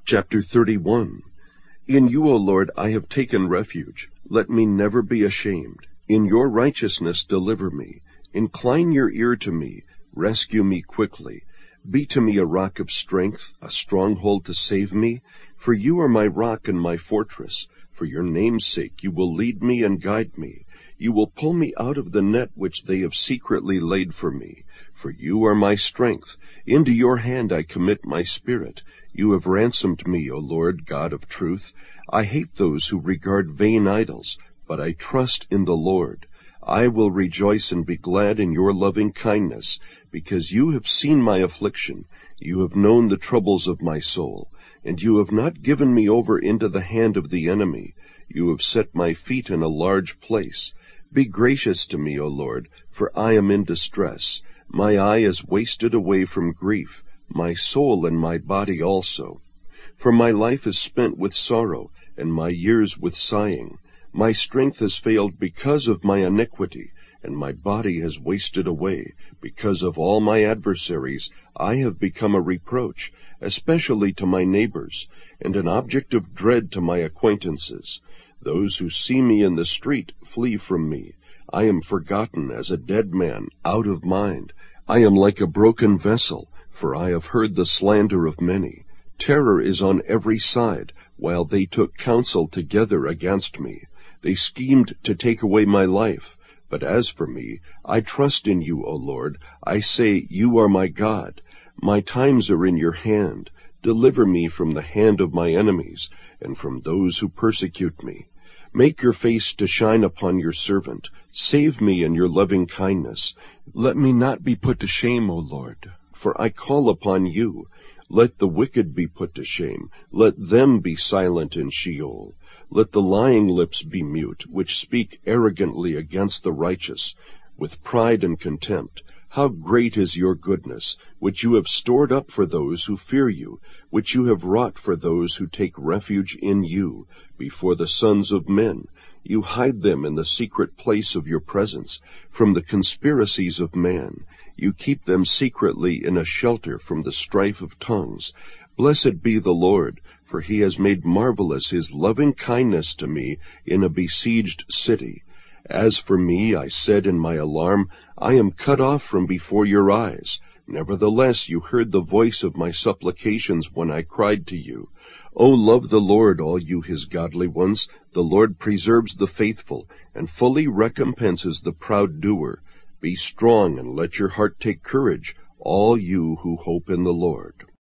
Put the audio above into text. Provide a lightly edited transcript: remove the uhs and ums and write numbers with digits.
Chapter 31. In you, O Lord, I have taken refuge. Let me never be ashamed. In your righteousness deliver me. Incline your ear to me. Rescue me quickly. Be to me a rock of strength, a stronghold to save me. For you are my rock and my fortress. For your name's sake you will lead me and guide me. You will pull me out of the net which they have secretly laid for me. For you are my strength. Into your hand I commit my spirit. You have ransomed me, O Lord, God of truth. I hate those who regard vain idols, but I trust in the Lord. I will rejoice and be glad in your loving kindness, because you have seen my affliction. You have known the troubles of my soul, and you have not given me over into the hand of the enemy. You have set my feet in a large place. Be gracious to me, O Lord, for I am in distress. My eye is wasted away from grief, my soul and my body also. For my life is spent with sorrow, and my years with sighing. My strength has failed because of my iniquity, and my body has wasted away. Because of all my adversaries, I have become a reproach, especially to my neighbors, and an object of dread to my acquaintances. Those who see me in the street flee from me. I am forgotten as a dead man, out of mind. I am like a broken vessel, for I have heard the slander of many. Terror is on every side, while they took counsel together against me. They schemed to take away my life. But as for me, I trust in you, O Lord. I say, you are my God. My times are in your hand. Deliver me from the hand of my enemies, and from those who persecute me. Make your face to shine upon your servant. Save me in your loving kindness. Let me not be put to shame, O Lord, for I call upon you. Let the wicked be put to shame. Let them be silent in Sheol. Let the lying lips be mute, which speak arrogantly against the righteous, with pride and contempt. How great is your goodness, which you have stored up for those who fear you, which you have wrought for those who take refuge in you, before the sons of men. You hide them in the secret place of your presence, from the conspiracies of man. You keep them secretly in a shelter from the strife of tongues. Blessed be the Lord, for he has made marvelous his loving kindness to me in a besieged city. As for me, I said in my alarm, I am cut off from before your eyes. Nevertheless, you heard the voice of my supplications when I cried to you. O love the Lord, all you his godly ones. The Lord preserves the faithful, and fully recompenses the proud doer. Be strong, and let your heart take courage, all you who hope in the Lord.